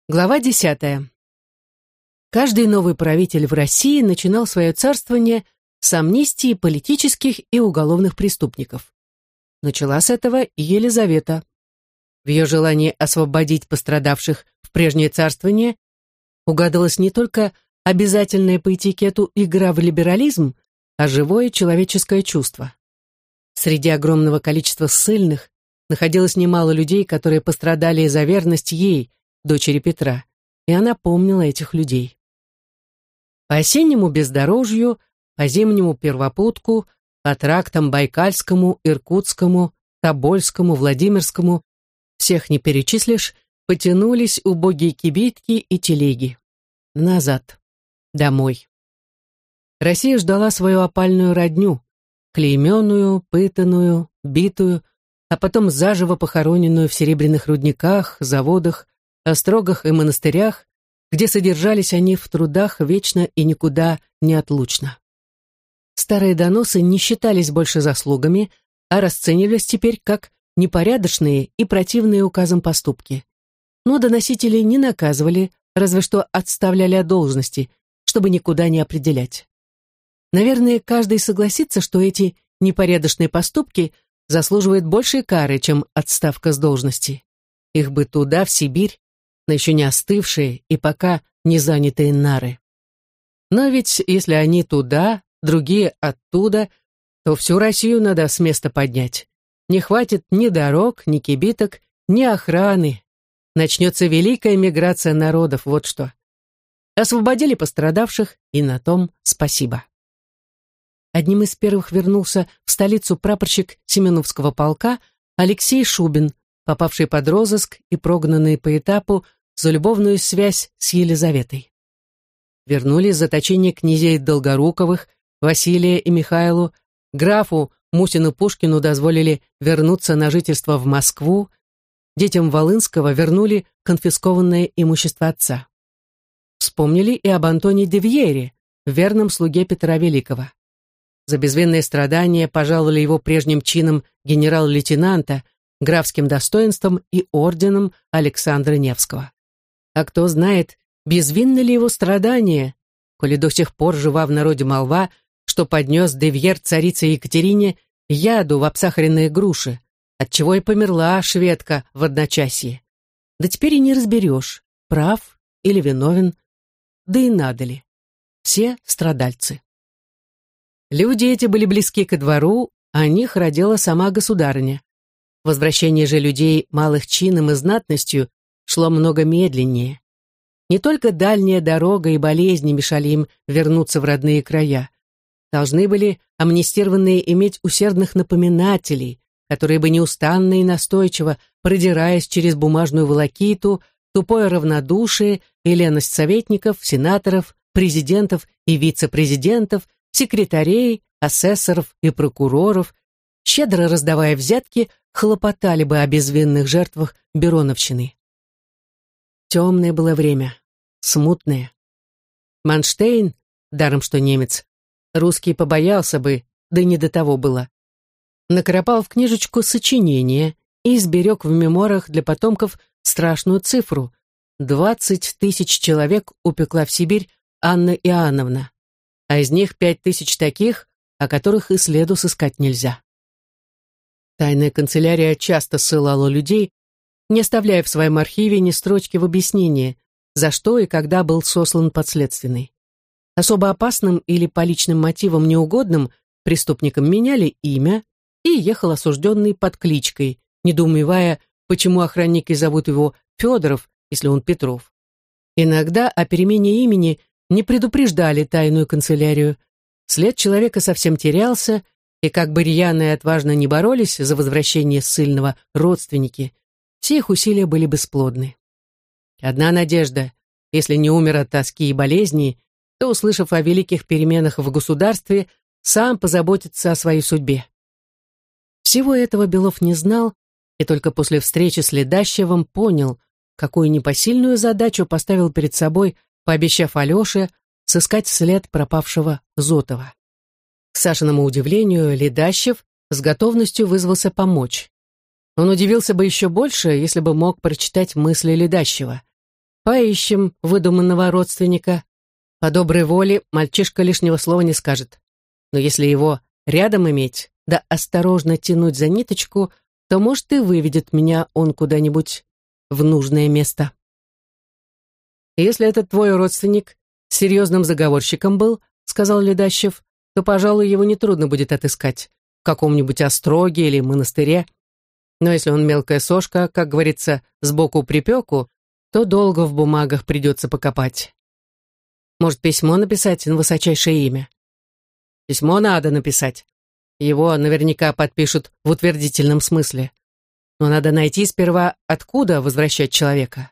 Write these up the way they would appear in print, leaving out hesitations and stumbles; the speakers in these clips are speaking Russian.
Глава 10. Каждый новый правитель в России начинал свое царствование с амнистии политических и уголовных преступников. Начала с этого и Елизавета. В ее желании освободить пострадавших в прежнее царствование угадывалась не только обязательная по этикету игра в либерализм, а живое человеческое чувство. Среди огромного количества ссыльных находилось немало людей, которые пострадали за верность ей, дочери Петра, и она помнила этих людей. По осеннему бездорожью, по зимнему Первопутку, по трактам Байкальскому, Иркутскому, Тобольскому, Владимирскому, всех не перечислишь, потянулись убогие кибитки и телеги. Назад. Домой. Россия ждала свою опальную родню, клейменную, пытанную, битую, а потом заживо похороненную в серебряных рудниках, заводах, острогах и монастырях, где содержались они в трудах вечно и никуда неотлучно. Старые доносы не считались больше заслугами, а расценивались теперь как непорядочные и противные указам поступки. Но доносителей не наказывали, разве что отставляли от должности, чтобы никуда не определять. Наверное, каждый согласится, что эти непорядочные поступки заслуживают большей кары, чем отставка с должности. Их бы туда, в Сибирь, на еще не остывшие и пока не занятые нары. Но ведь если они туда, другие оттуда, то всю Россию надо с места поднять. Не хватит ни дорог, ни кибиток, ни охраны. Начнется великая миграция народов, вот что. Освободили пострадавших, и на том спасибо. Одним из первых вернулся в столицу прапорщик Семеновского полка Алексей Шубин, попавший под розыск и прогнанный по этапу за любовную связь с Елизаветой. Вернули из заточения князей Долгоруковых, Василия и Михаилу, графу Мусину-Пушкину дозволили вернуться на жительство в Москву, детям Волынского вернули конфискованное имущество отца. Вспомнили и об Антоне де Вьере, верном слуге Петра Великого. За безвинные страдания пожаловали его прежним чином генерал-лейтенанта, графским достоинством и орденом Александра Невского. А кто знает, безвинны ли его страдания, коли до сих пор жива в народе молва, что поднес де Вьер царице Екатерине яду в обсахаренные груши, отчего и померла шведка в одночасье. Да теперь и не разберешь, прав или виновен, да и надо ли. Все страдальцы. Люди эти были близки ко двору, а о них родила сама государыня. Возвращение же людей малых чином и знатностью шло много медленнее. Не только дальняя дорога и болезни мешали им вернуться в родные края. Должны были амнистированные иметь усердных напоминателей, которые бы неустанно и настойчиво, продираясь через бумажную волокиту, тупое равнодушие и леность советников, сенаторов, президентов и вице-президентов, секретарей, асессоров и прокуроров, щедро раздавая взятки, хлопотали бы о безвинных жертвах Бероновщины. Темное было время, смутное. Манштейн, даром что немец, русский побоялся бы, да не до того было. Накропал в книжечку сочинение и сберег в мемуарах для потомков страшную цифру. 20 000 человек упекла в Сибирь Анна Иоанновна, а из них 5 000 таких, о которых и следу сыскать нельзя. Тайная канцелярия часто ссылала людей, не оставляя в своем архиве ни строчки в объяснении, за что и когда был сослан подследственный. Особо опасным или по личным мотивам неугодным преступникам меняли имя, и ехал осужденный под кличкой, недоумевая, почему охранники зовут его Федоров, если он Петров. Иногда о перемене имени не предупреждали тайную канцелярию. След человека совсем терялся, и как бы рьяно и отважно не боролись за возвращение ссыльного родственники, все их усилия были бесплодны. Одна надежда: если не умер от тоски и болезней, то, услышав о великих переменах в государстве, сам позаботится о своей судьбе. Всего этого Белов не знал, и только после встречи с Ледащевым понял, какую непосильную задачу поставил перед собой, пообещав Алёше сыскать след пропавшего Зотова. К Сашиному удивлению, Ледащев с готовностью вызвался помочь. Он удивился бы еще больше, если бы мог прочитать мысли Ледащева. Поищем выдуманного родственника. По доброй воле мальчишка лишнего слова не скажет. Но если его рядом иметь, да осторожно тянуть за ниточку, то, может, и выведет меня он куда-нибудь в нужное место. «Если этот твой родственник серьезным заговорщиком был, — сказал Ледащев, — то, пожалуй, его нетрудно будет отыскать в каком-нибудь остроге или монастыре. Но если он мелкая сошка, как говорится, сбоку припеку, то долго в бумагах придется покопать. Может, письмо написать на высочайшее имя? Письмо надо написать. Его наверняка подпишут в утвердительном смысле. Но надо найти сперва, откуда возвращать человека».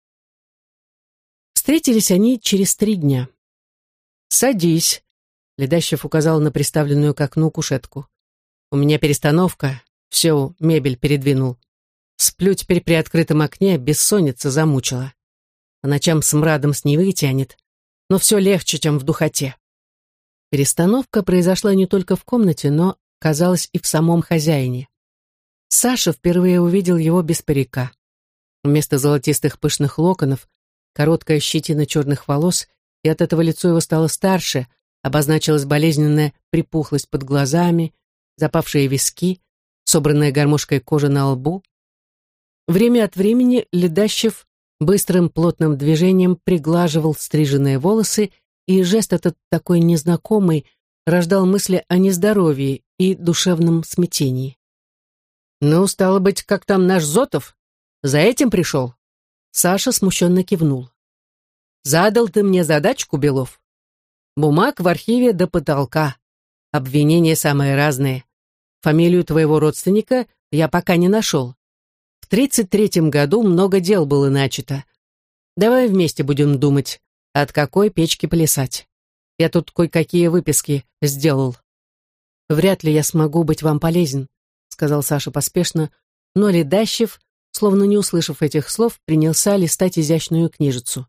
Встретились они через 3 дня. «Садись», — Ледащев указал на приставленную к окну кушетку. «У меня перестановка, всю мебель передвинул. Сплю теперь при открытом окне, бессонница замучила. По ночам смрадом с Невы тянет, но все легче, чем в духоте». Перестановка произошла не только в комнате, но, казалось, и в самом хозяине. Саша впервые увидел его без парика. Вместо золотистых пышных локонов короткая щетина черных волос, и от этого лицо его стало старше, обозначилась болезненная припухлость под глазами, запавшие виски, собранная гармошкой кожа на лбу. Время от времени Ледащев быстрым плотным движением приглаживал стриженные волосы, и жест этот такой незнакомый рождал мысли о нездоровье и душевном смятении. «Ну, стало быть, как там наш Зотов? За этим пришел?» Саша смущенно кивнул. «Задал ты мне задачку, Белов. Бумаг в архиве до потолка. Обвинения самые разные. Фамилию твоего родственника я пока не нашел. В 33-м году много дел было начато. Давай вместе будем думать, от какой печки плясать. Я тут кое-какие выписки сделал». «Вряд ли я смогу быть вам полезен», — сказал Саша поспешно, но Ледащев, словно не услышав этих слов, принялся листать изящную книжицу.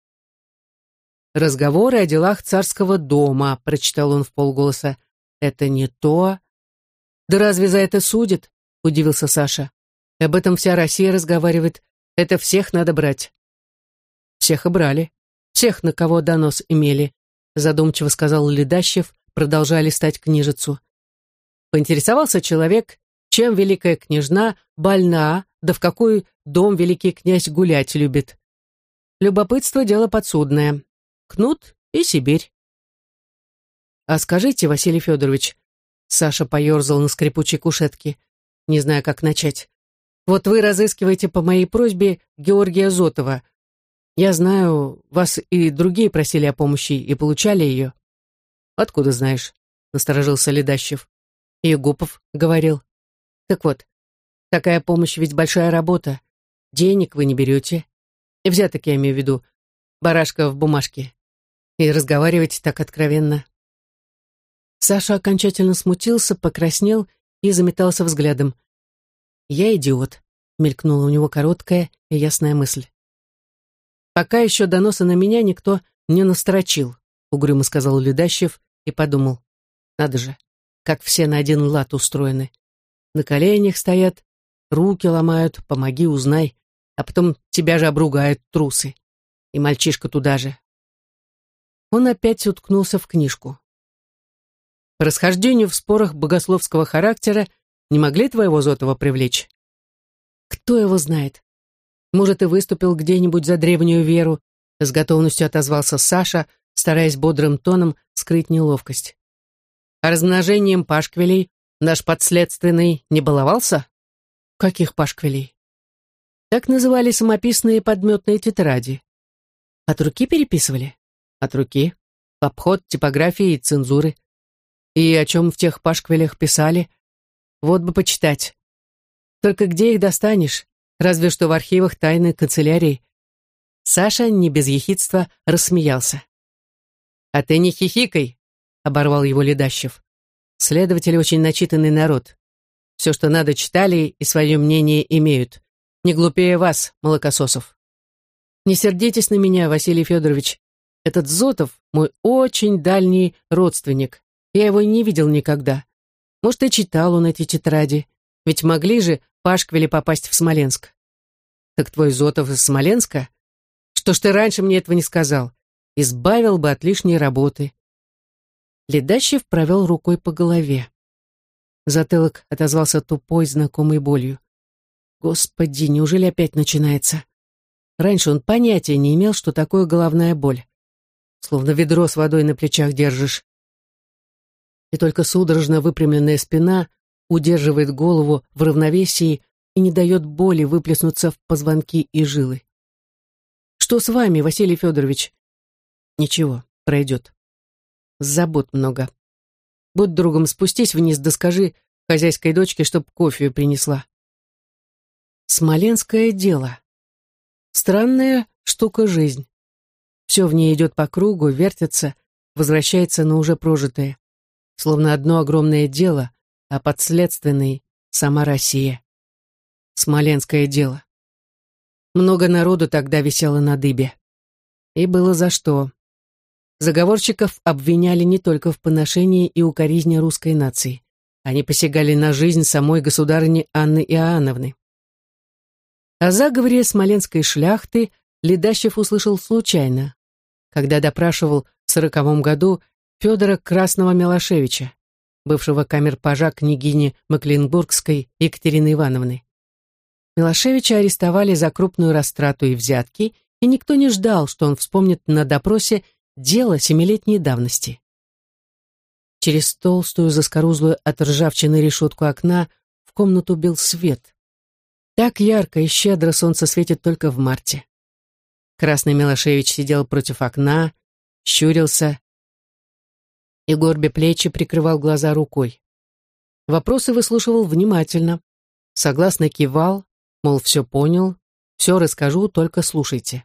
«Разговоры о делах царского дома», — прочитал он вполголоса. «Это не то». «Да разве за это судят?» — удивился Саша. «Об этом вся Россия разговаривает. Это всех надо брать». «Всех и брали. Всех, на кого донос имели», — задумчиво сказал Ледащев, продолжая листать книжицу. Поинтересовался человек, чем великая княжна больна, да в какой дом великий князь гулять любит. Любопытство — дело подсудное. Кнут и Сибирь. «А скажите, Василий Федорович», — Саша поерзал на скрипучей кушетке, не зная, как начать, «вот вы разыскиваете по моей просьбе Георгия Зотова. Я знаю, вас и другие просили о помощи и получали ее». «Откуда знаешь?» — насторожился Ледащев. «Егупов говорил». «Так вот, такая помощь ведь большая работа. Денег вы не берете. И взяток я имею в виду. Барашка в бумажке. И разговаривать так откровенно». Саша окончательно смутился, покраснел и заметался взглядом. «Я идиот», — мелькнула у него короткая и ясная мысль. «Пока еще доноса на меня никто не настрочил», — угрюмо сказал Ледащев и подумал. «Надо же, как все на один лад устроены. На коленях стоят, руки ломают, помоги, узнай, а потом тебя же обругают трусы. И мальчишка туда же». Он опять уткнулся в книжку. «По расхождению в спорах богословского характера не могли твоего Зотова привлечь?» «Кто его знает? Может, и выступил где-нибудь за древнюю веру», — с готовностью отозвался Саша, стараясь бодрым тоном скрыть неловкость. «А размножением пашквилей наш подследственный не баловался?» «Каких пашквилей?» «Так называли самописные подметные тетради». «От руки переписывали?» «От руки. В обход типографии и цензуры. И о чем в тех пашквилях писали? Вот бы почитать. Только где их достанешь? Разве что в архивах тайной канцелярии». Саша не без ехидства рассмеялся. «А ты не хихикай», — оборвал его Ледащев. «Следователи очень начитанный народ. Все, что надо, читали и свое мнение имеют. Не глупее вас, молокососов. Не сердитесь на меня, Василий Федорович. Этот Зотов мой очень дальний родственник. Я его не видел никогда. Может, и читал он эти тетради. Ведь могли же пашквили попасть в Смоленск». «Так твой Зотов из Смоленска? Что ж ты раньше мне этого не сказал? Избавил бы от лишней работы. Ледащев провел рукой по голове. Затылок отозвался тупой, знакомой болью. Господи, неужели опять начинается? Раньше он понятия не имел, что такое головная боль. Словно ведро с водой на плечах держишь. И только судорожно выпрямленная спина удерживает голову в равновесии и не дает боли выплеснуться в позвонки и жилы. «Что с вами, Василий Федорович?» «Ничего, пройдет. Забот много. Будь другом, спустись вниз, да скажи хозяйской дочке, чтоб кофе принесла». Смоленское дело. Странная штука жизнь. Все в ней идет по кругу, вертится, возвращается на уже прожитое. Словно одно огромное дело, а подследственной сама Россия. Смоленское дело. Много народу тогда висело на дыбе. И было за что. Заговорщиков обвиняли не только в поношении и укоризне русской нации. Они посягали на жизнь самой государыни Анны Иоанновны. О заговоре смоленской шляхты Ледащев услышал случайно, когда допрашивал в 1940 году Федора Красного-Милошевича, бывшего камер-пажа княгини Мекленбургской Екатерины Ивановны. Милошевича арестовали за крупную растрату и взятки, и никто не ждал, что он вспомнит на допросе дело 7-летней давности. Через толстую заскорузлую от ржавчины решетку окна в комнату бил свет. Так ярко и щедро солнце светит только в марте. Красный Милошевич сидел против окна, щурился и, горбя плечи, прикрывал глаза рукой. Вопросы выслушивал внимательно, согласно кивал, мол, все понял, все расскажу, только слушайте.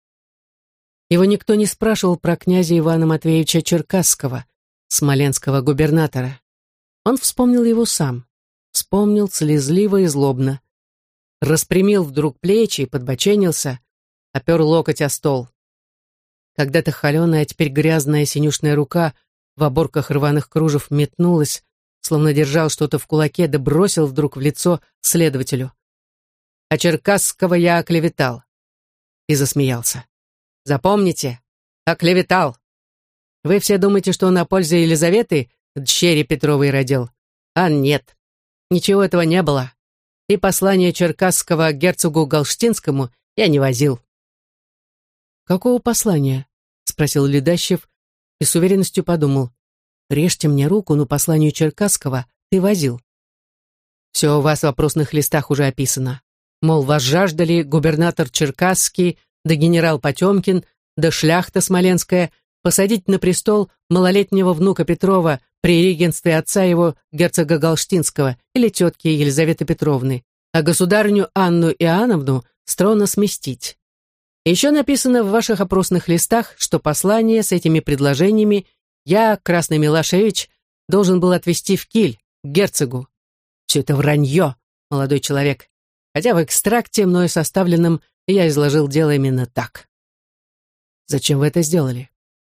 Его никто не спрашивал про князя Ивана Матвеевича Черкасского, смоленского губернатора. Он вспомнил его сам, вспомнил слезливо и злобно. Распрямил вдруг плечи, подбоченился, опер локоть о стол. Когда-то холеная, а теперь грязная синюшная рука в оборках рваных кружев метнулась, словно держал что-то в кулаке, да бросил вдруг в лицо следователю. «А Черкасского я оклеветал». И засмеялся. «Запомните, оклеветал. Вы все думаете, что он на пользе Елизаветы, дщери Петровой, родил? А нет, ничего этого не было. И послание Черкасского герцогу Галштинскому я не возил». «Какого послания?» — спросил Ледащев и с уверенностью подумал. «Режьте мне руку, но посланию Черкасского ты возил». «Все у вас в вопросных листах уже описано. Мол, вас жаждали губернатор Черкасский, да генерал Потемкин, да шляхта смоленская, посадить на престол малолетнего внука Петрова при регенстве отца его, герцога Галштинского, или тетки Елизаветы Петровны, а государыню Анну Иоанновну с трона сместить. Еще написано в ваших опросных листах, что послание с этими предложениями я, Красный Милошевич, должен был отвезти в Киль, к герцогу. Все это вранье, молодой человек, хотя в экстракте, мною составленном, я изложил дело именно так. Зачем вы это сделали?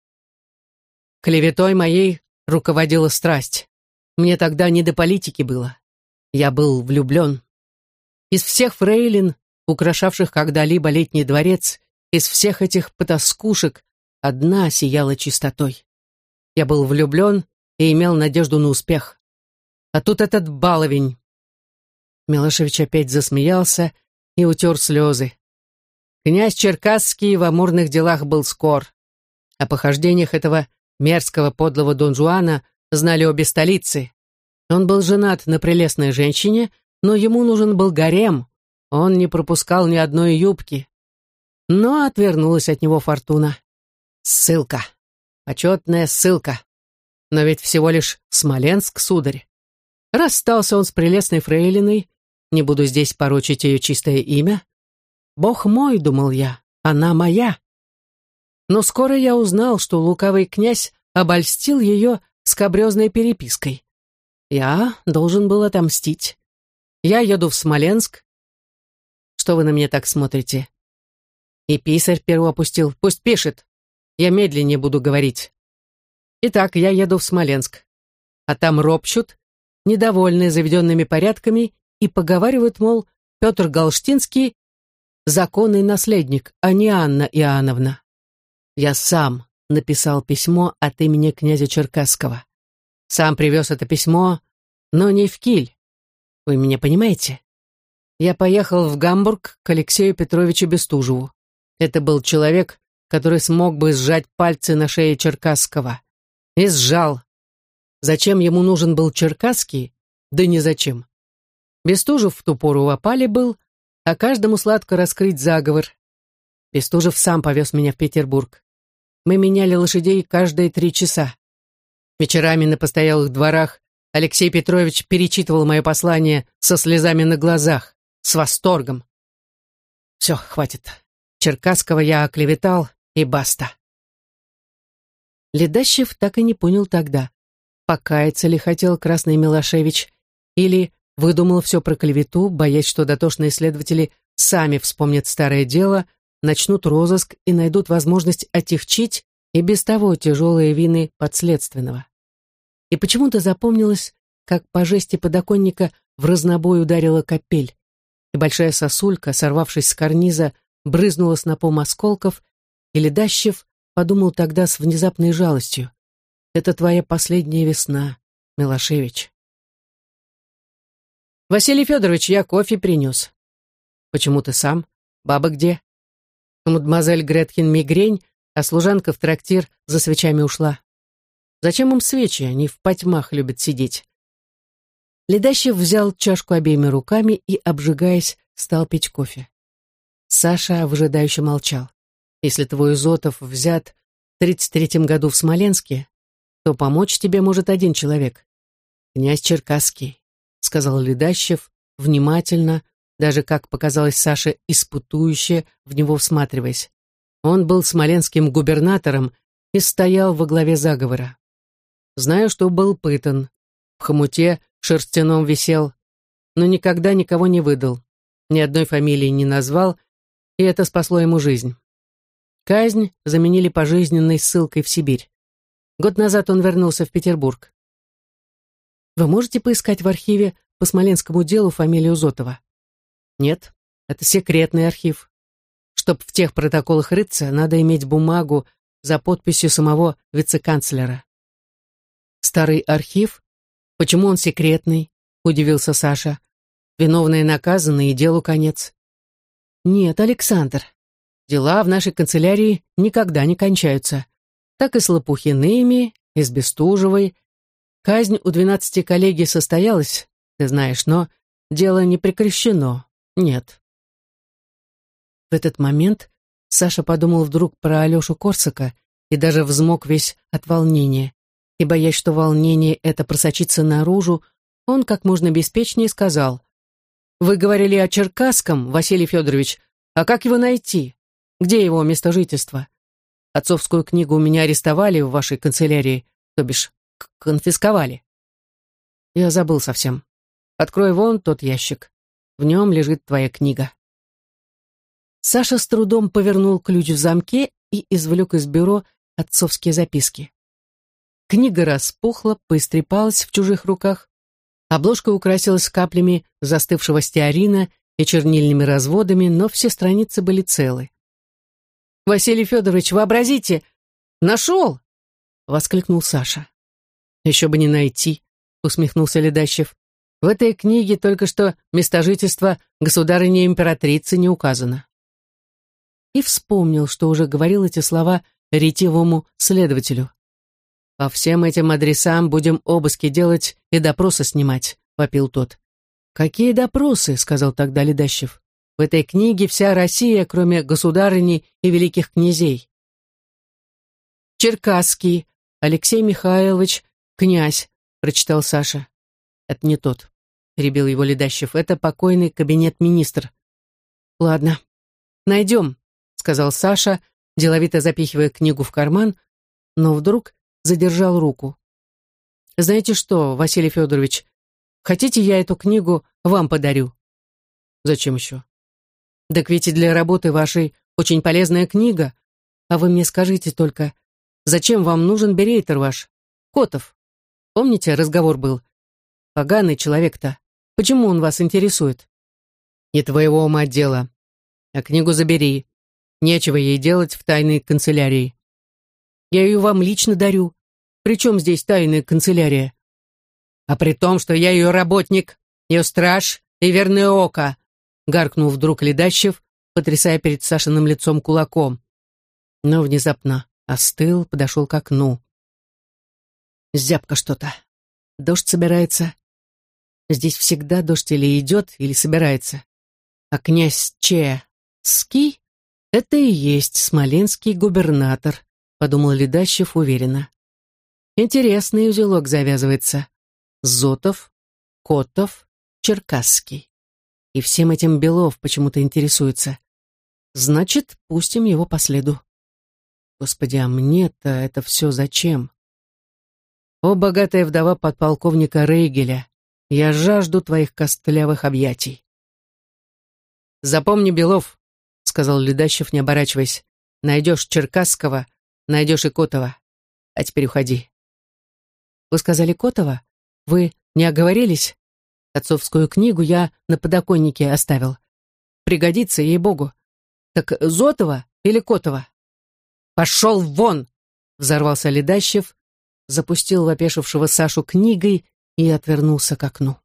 Клеветой моей руководила страсть. Мне тогда не до политики было. Я был влюблен. Из всех фрейлин, украшавших когда-либо летний дворец, из всех этих потаскушек, одна сияла чистотой. Я был влюблен и имел надежду на успех. А тут этот баловень. Милошевич опять засмеялся и утер слезы. Князь Черкасский в амурных делах был скор. О похождениях этого мерзкого подлого Дон Жуана знали обе столицы. Он был женат на прелестной женщине, но ему нужен был гарем. Он не пропускал ни одной юбки. Но отвернулась от него фортуна. Ссылка. Почетная ссылка. Но ведь всего лишь Смоленск, сударь. Расстался он с прелестной фрейлиной, не буду здесь порочить ее чистое имя. Бог мой, думал я, она моя. Но скоро я узнал, что лукавый князь обольстил ее скабрезной перепиской. Я должен был отомстить. Я еду в Смоленск. Что вы на меня так смотрите? И писарь перо опустил. Пусть пишет. Я медленнее буду говорить. Итак, я еду в Смоленск. А там ропщут, недовольные заведенными порядками, и поговаривают, мол, Петр Галштинский законный наследник, а не Анна Иоанновна. Я сам написал письмо от имени князя Черкасского. Сам привез это письмо, но не в Киль. Вы меня понимаете? Я поехал в Гамбург к Алексею Петровичу Бестужеву. Это был человек, который смог бы сжать пальцы на шее Черкасского. И сжал. Зачем ему нужен был Черкасский? Да ни зачем. Бестужев в ту пору в опале был, а каждому сладко раскрыть заговор. Бестужев сам повез меня в Петербург. Мы меняли лошадей каждые 3 часа. Вечерами на постоялых дворах Алексей Петрович перечитывал мое послание со слезами на глазах, с восторгом. Все, хватит. Черкасского я оклеветал, и баста. Ледащев так и не понял тогда, покаяться ли хотел Красный Милошевич, или выдумал все про клевету, боясь, что дотошные следователи сами вспомнят старое дело, начнут розыск и найдут возможность отягчить и без того тяжелые вины подследственного. И почему-то запомнилось, как по жести подоконника в разнобой ударила капель, и большая сосулька, сорвавшись с карниза, брызнула снопом осколков, и Ледащев подумал тогда с внезапной жалостью: «Это твоя последняя весна, Милошевич». «Василий Федорович, я кофе принес». «Почему ты сам? Баба где?» «У мадемуазель Гретхен мигрень, а служанка в трактир за свечами ушла». «Зачем им свечи? Они в потьмах любят сидеть». Ледащев взял чашку обеими руками и, обжигаясь, стал пить кофе. Саша выжидающе молчал. «Если твой Изотов взят в 33-м году в Смоленске, то помочь тебе может один человек. Князь Черкасский», — сказал Ледащев, внимательно, даже, как показалось Саше, испытующе, в него всматриваясь. Он был смоленским губернатором и стоял во главе заговора. Знаю, что был пытан, в хомуте шерстяном висел, но никогда никого не выдал, ни одной фамилии не назвал, и это спасло ему жизнь. Казнь заменили пожизненной ссылкой в Сибирь. Год назад он вернулся в Петербург. Вы можете поискать в архиве по смоленскому делу фамилию Зотова? Нет, это секретный архив. Чтоб в тех протоколах рыться, надо иметь бумагу за подписью самого вице-канцлера. Старый архив? Почему он секретный? Удивился Саша. Виновные наказаны, и делу конец. Нет, Александр, дела в нашей канцелярии никогда не кончаются. Так и с Лопухиными, и с Бестужевой. Казнь у 12 коллегий состоялась, ты знаешь, но дело не прекращено. Нет. В этот момент Саша подумал вдруг про Алешу Корсака и даже взмок весь от волнения. И, боясь, что волнение это просочится наружу, он как можно беспечнее сказал: «Вы говорили о Черкасском, Василий Федорович, а как его найти? Где его место жительства? Отцовскую книгу у меня арестовали в вашей канцелярии, то бишь конфисковали». «Я забыл совсем. Открой вон тот ящик. В нем лежит твоя книга». Саша с трудом повернул ключ в замке и извлек из бюро отцовские записки. Книга распухла, поистрепалась в чужих руках. Обложка украсилась каплями застывшего стеарина и чернильными разводами, но все страницы были целы. «Василий Федорович, вообразите! Нашел!» — воскликнул Саша. «Еще бы не найти!» — усмехнулся Ледащев. «В этой книге только что место жительства государыни-императрицы не указано». И вспомнил, что уже говорил эти слова ретивому следователю. «По всем этим адресам будем обыски делать и допросы снимать», — вопил тот. «Какие допросы?» — сказал тогда Ледащев. «В этой книге вся Россия, кроме государыни и великих князей». «Черкасский, Алексей Михайлович, князь», — прочитал Саша. «Это не тот», — перебил его Ледащев. «Это покойный кабинет-министр». «Ладно, найдем», — сказал Саша, деловито запихивая книгу в карман, но вдруг задержал руку. «Знаете что, Василий Федорович, хотите, я эту книгу вам подарю?» «Зачем еще?» «Так ведь и для работы вашей очень полезная книга. А вы мне скажите только, зачем вам нужен берейтер ваш, Котов? Помните, разговор был? Поганый человек-то. Почему он вас интересует?» «Не твоего ума дело. А книгу забери. Нечего ей делать в тайной канцелярии. Я ее вам лично дарю. Причем здесь тайная канцелярия? А при том, что я ее работник, ее страж и верное око, гаркнул вдруг Ледащев, потрясая перед Сашиным лицом кулаком. Но внезапно остыл, подошел к окну. Зябко что-то. Дождь собирается. Здесь всегда дождь или идет, или собирается. А князь Че-ский — это и есть смоленский губернатор, подумал Ледащев уверенно. Интересный узелок завязывается. Зотов, Котов, Черкасский. И всем этим Белов почему-то интересуется. Значит, пустим его по следу. Господи, а мне-то это все зачем? О, богатая вдова подполковника Рейгеля, я жажду твоих костлявых объятий. Запомни, Белов, сказал Ледащев, не оборачиваясь, найдешь Черкасского, найдешь и Котова. А теперь уходи. Вы сказали Котова? Вы не оговорились? Отцовскую книгу я на подоконнике оставил. Пригодится, ей-богу. Так Зотова или Котова? Пошел вон! Взорвался Ледащев, запустил в опешившего Сашу книгой и отвернулся к окну.